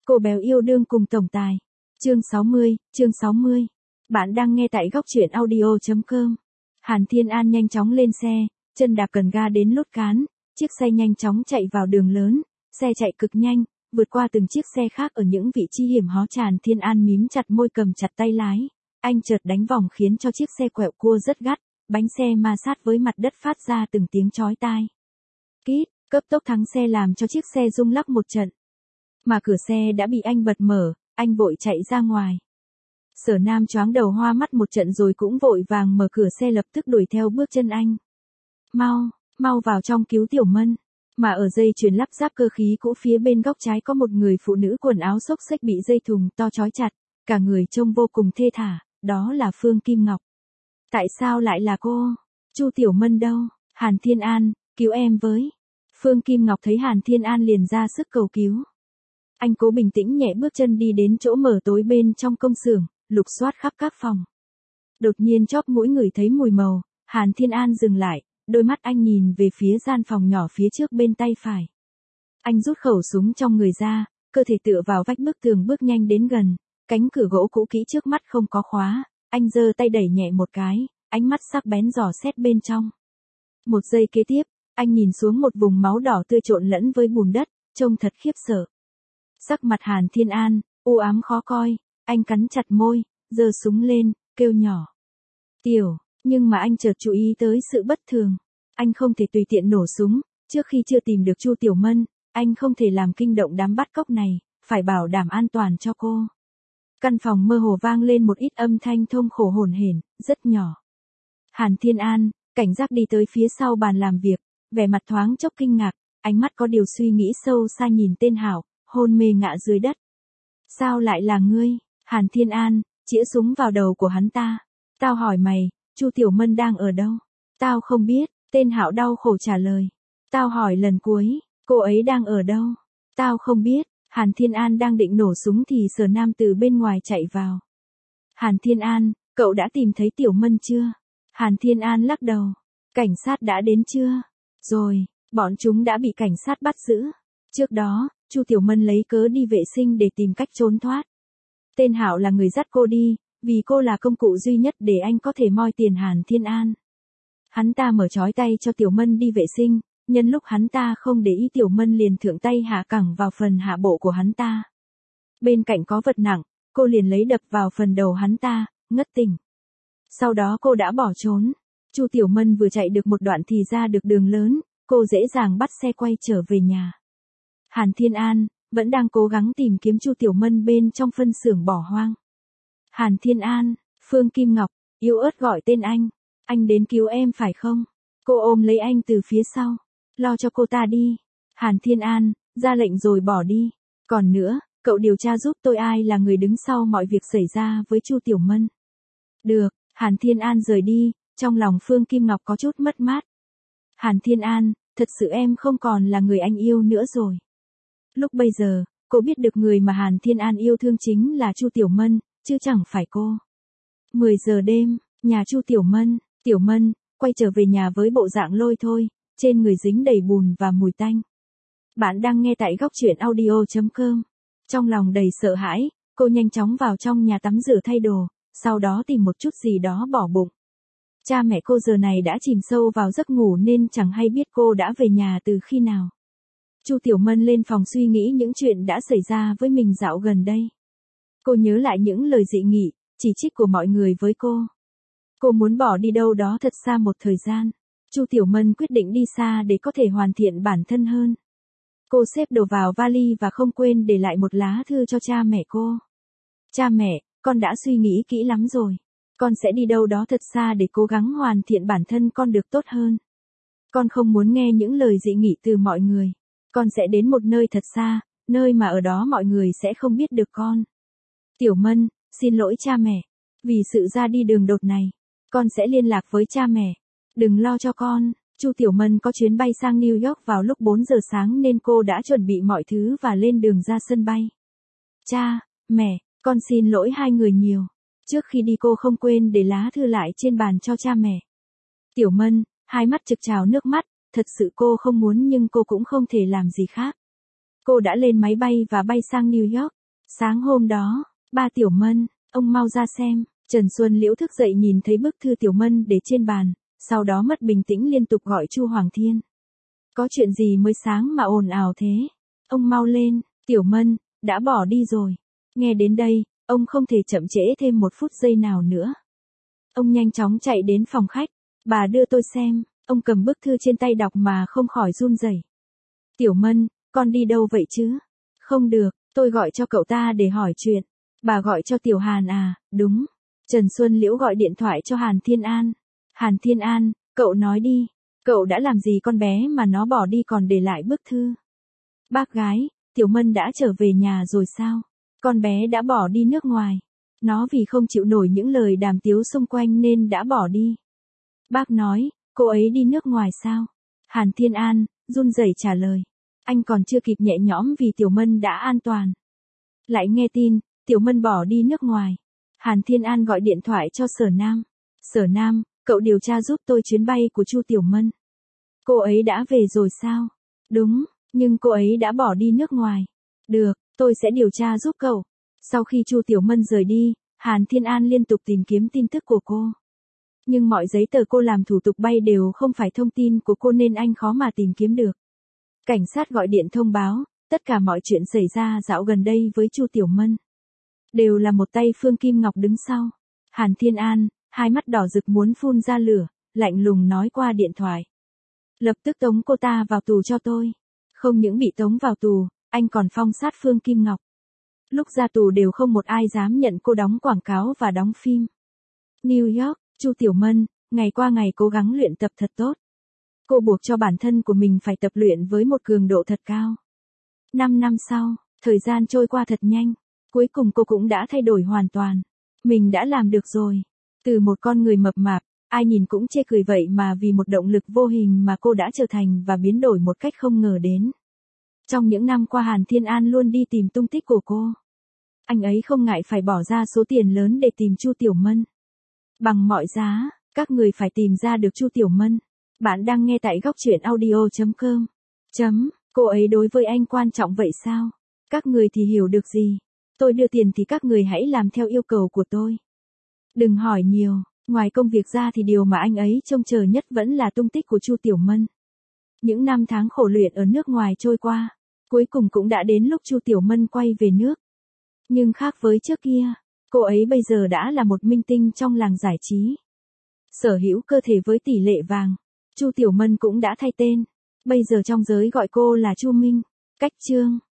Cô béo yêu đương cùng tổng tài. Chương 60. Bạn đang nghe tại góc truyện audio.com. Hàn Thiên An nhanh chóng lên xe, chân đạp cần ga đến lốt cán, chiếc xe nhanh chóng chạy vào đường lớn, xe chạy cực nhanh, vượt qua từng chiếc xe khác ở những vị trí hiểm hó. Hàn Thiên An mím chặt môi cầm chặt tay lái, anh chợt đánh vòng khiến cho chiếc xe quẹo cua rất gắt, bánh xe ma sát với mặt đất phát ra từng tiếng chói tai. Kít, cấp tốc thắng xe làm cho chiếc xe rung lắc một trận. Mà cửa xe đã bị anh bật mở, anh vội chạy ra ngoài. Sở Nam choáng đầu hoa mắt một trận rồi cũng vội vàng mở cửa xe lập tức đuổi theo bước chân anh. Mau vào trong cứu Tiểu Mân. Mà ở dây chuyền lắp ráp cơ khí cũ phía bên góc trái có một người phụ nữ quần áo xốc xếch bị dây thừng to trói chặt, cả người trông vô cùng thê thả, đó là Phương Kim Ngọc. Tại sao lại là cô? Chu Tiểu Mân đâu? Hàn Thiên An, cứu em với. Phương Kim Ngọc thấy Hàn Thiên An liền ra sức cầu cứu. Anh cố bình tĩnh nhẹ bước chân đi đến chỗ mở tối bên trong công xưởng, lục soát khắp các phòng. Đột nhiên chóp mũi ngửi thấy mùi màu, Hàn Thiên An dừng lại, đôi mắt anh nhìn về phía gian phòng nhỏ phía trước bên tay phải. Anh rút khẩu súng trong người ra, cơ thể tựa vào vách bức tường bước nhanh đến gần, cánh cửa gỗ cũ kỹ trước mắt không có khóa, anh giơ tay đẩy nhẹ một cái, ánh mắt sắc bén dò xét bên trong. Một giây kế tiếp, anh nhìn xuống một vùng máu đỏ tươi trộn lẫn với bùn đất, trông thật khiếp sợ. Sắc mặt Hàn Thiên An u ám khó coi, anh cắn chặt môi, giơ súng lên, kêu nhỏ. Tiểu, nhưng mà anh chợt chú ý tới sự bất thường. Anh không thể tùy tiện nổ súng, trước khi chưa tìm được Chu Tiểu Mân, anh không thể làm kinh động đám bắt cóc này, phải bảo đảm an toàn cho cô. Căn phòng mơ hồ vang lên một ít âm thanh thông khổ hổn hển, rất nhỏ. Hàn Thiên An, cảnh giác đi tới phía sau bàn làm việc, vẻ mặt thoáng chốc kinh ngạc, ánh mắt có điều suy nghĩ sâu xa nhìn tên Hảo, hôn mê ngã dưới đất. Sao lại là ngươi? Hàn Thiên An, chĩa súng vào đầu của hắn ta. Tao hỏi mày, Chu Tiểu Mân đang ở đâu? Tao không biết, tên Hạo đau khổ trả lời. Tao hỏi lần cuối, cô ấy đang ở đâu? Tao không biết. Hàn Thiên An đang định nổ súng thì Sở Nam từ bên ngoài chạy vào. Hàn Thiên An, cậu đã tìm thấy Tiểu Mân chưa? Hàn Thiên An lắc đầu. Cảnh sát đã đến chưa? Rồi, bọn chúng đã bị cảnh sát bắt giữ. Trước đó, Chu Tiểu Mân lấy cớ đi vệ sinh để tìm cách trốn thoát. Tên Hạo là người dắt cô đi, vì cô là công cụ duy nhất để anh có thể moi tiền Hàn Thiên An. Hắn ta mở trói tay cho Tiểu Mân đi vệ sinh, nhân lúc hắn ta không để ý Tiểu Mân liền thượng tay hạ cẳng vào phần hạ bộ của hắn ta. Bên cạnh có vật nặng, cô liền lấy đập vào phần đầu hắn ta, ngất tỉnh. Sau đó cô đã bỏ trốn. Chu Tiểu Mân vừa chạy được một đoạn thì ra được đường lớn, cô dễ dàng bắt xe quay trở về nhà. Hàn Thiên An vẫn đang cố gắng tìm kiếm Chu Tiểu Mân bên trong phân xưởng bỏ hoang. Hàn Thiên An, Phương Kim Ngọc, yếu ớt gọi tên anh đến cứu em phải không? Cô ôm lấy anh từ phía sau, lo cho cô ta đi. Hàn Thiên An, ra lệnh rồi bỏ đi. Còn nữa, cậu điều tra giúp tôi ai là người đứng sau mọi việc xảy ra với Chu Tiểu Mân. Được, Hàn Thiên An rời đi, trong lòng Phương Kim Ngọc có chút mất mát. Hàn Thiên An, thật sự em không còn là người anh yêu nữa rồi. Lúc bây giờ, cô biết được người mà Hàn Thiên An yêu thương chính là Chu Tiểu Mân, chứ chẳng phải cô. 10 giờ đêm, nhà Chu Tiểu Mân, quay trở về nhà với bộ dạng lôi thôi, trên người dính đầy bùn và mùi tanh. Bạn đang nghe tại góc truyện audio.com. Trong lòng đầy sợ hãi, cô nhanh chóng vào trong nhà tắm rửa thay đồ, sau đó tìm một chút gì đó bỏ bụng. Cha mẹ cô giờ này đã chìm sâu vào giấc ngủ nên chẳng hay biết cô đã về nhà từ khi nào. Chu Tiểu Mân lên phòng suy nghĩ những chuyện đã xảy ra với mình dạo gần đây. Cô nhớ lại những lời dị nghị, chỉ trích của mọi người với cô. Cô muốn bỏ đi đâu đó thật xa một thời gian. Chu Tiểu Mân quyết định đi xa để có thể hoàn thiện bản thân hơn. Cô xếp đồ vào vali và không quên để lại một lá thư cho cha mẹ cô. Cha mẹ, con đã suy nghĩ kỹ lắm rồi. Con sẽ đi đâu đó thật xa để cố gắng hoàn thiện bản thân con được tốt hơn. Con không muốn nghe những lời dị nghị từ mọi người. Con sẽ đến một nơi thật xa, nơi mà ở đó mọi người sẽ không biết được con. Tiểu Mân, xin lỗi cha mẹ. Vì sự ra đi đường đột này, con sẽ liên lạc với cha mẹ. Đừng lo cho con. Chu Tiểu Mân có chuyến bay sang New York vào lúc 4 giờ sáng nên cô đã chuẩn bị mọi thứ và lên đường ra sân bay. Cha, mẹ, con xin lỗi hai người nhiều. Trước khi đi cô không quên để lá thư lại trên bàn cho cha mẹ. Tiểu Mân, hai mắt trực trào nước mắt, thật sự cô không muốn nhưng cô cũng không thể làm gì khác. Cô đã lên máy bay và bay sang New York, Sáng hôm đó, ba Tiểu Mân, ông mau ra xem. Trần Xuân Liễu thức dậy nhìn thấy bức thư Tiểu Mân để trên bàn, sau đó mất bình tĩnh liên tục gọi Chu Hoàng Thiên. Có chuyện gì mới sáng mà ồn ào thế? Ông mau lên, Tiểu Mân, đã bỏ đi rồi. Nghe đến đây, ông không thể chậm trễ thêm một phút giây nào nữa. Ông nhanh chóng chạy đến phòng khách. Bà đưa tôi xem, ông cầm bức thư trên tay đọc mà không khỏi run rẩy. Tiểu Mân, con đi đâu vậy chứ? Không được, tôi gọi cho cậu ta để hỏi chuyện. Bà gọi cho Tiểu Hàn à? Đúng. Trần Xuân Liễu gọi điện thoại cho Hàn Thiên An. Hàn Thiên An, cậu nói đi, cậu đã làm gì con bé mà nó bỏ đi còn để lại bức thư? Bác gái, Tiểu Mân đã trở về nhà rồi sao? Con bé đã bỏ đi nước ngoài. Nó vì không chịu nổi những lời đàm tiếu xung quanh nên đã bỏ đi. Bác nói, cô ấy đi nước ngoài sao? Hàn Thiên An, run rẩy trả lời. Anh còn chưa kịp nhẹ nhõm vì Tiểu Mân đã an toàn. Lại nghe tin, Tiểu Mân bỏ đi nước ngoài. Hàn Thiên An gọi điện thoại cho Sở Nam. Sở Nam, cậu điều tra giúp tôi chuyến bay của Chu Tiểu Mân. Cô ấy đã về rồi sao? Đúng, nhưng cô ấy đã bỏ đi nước ngoài. Được, tôi sẽ điều tra giúp cậu. Sau khi Chu Tiểu Mân rời đi, Hàn Thiên An liên tục tìm kiếm tin tức của cô. Nhưng mọi giấy tờ cô làm thủ tục bay đều không phải thông tin của cô nên anh khó mà tìm kiếm được. Cảnh sát gọi điện thông báo, tất cả mọi chuyện xảy ra dạo gần đây với Chu Tiểu Mân đều là một tay Phương Kim Ngọc đứng sau. Hàn Thiên An, hai mắt đỏ rực muốn phun ra lửa, lạnh lùng nói qua điện thoại. Lập tức tống cô ta vào tù cho tôi. Không những bị tống vào tù, anh còn phong sát Phương Kim Ngọc. Lúc ra tù đều không một ai dám nhận cô đóng quảng cáo và đóng phim. New York, Chu Tiểu Mân, ngày qua ngày cố gắng luyện tập thật tốt. Cô buộc cho bản thân của mình phải tập luyện với một cường độ thật cao. 5 năm sau, thời gian trôi qua thật nhanh. Cuối cùng cô cũng đã thay đổi hoàn toàn. Mình đã làm được rồi. Từ một con người mập mạp, ai nhìn cũng chê cười vậy mà vì một động lực vô hình mà cô đã trở thành và biến đổi một cách không ngờ đến. Trong những năm qua Hàn Thiên An luôn đi tìm tung tích của cô. Anh ấy không ngại phải bỏ ra số tiền lớn để tìm Chu Tiểu Mân. Bằng mọi giá, các người phải tìm ra được Chu Tiểu Mân. Bạn đang nghe tại góc truyện audio.com. Cô ấy đối với anh quan trọng vậy sao? Các người thì hiểu được gì? Tôi đưa tiền thì các người hãy làm theo yêu cầu của tôi. Đừng hỏi nhiều, ngoài công việc ra thì điều mà anh ấy trông chờ nhất vẫn là tung tích của Chu Tiểu Mân. Những năm tháng khổ luyện ở nước ngoài trôi qua, cuối cùng cũng đã đến lúc Chu Tiểu Mân quay về nước. Nhưng khác với trước kia, cô ấy bây giờ đã là một minh tinh trong làng giải trí. Sở hữu cơ thể với tỷ lệ vàng, Chu Tiểu Mân cũng đã thay tên. Bây giờ trong giới gọi cô là Chu Minh. Cách chương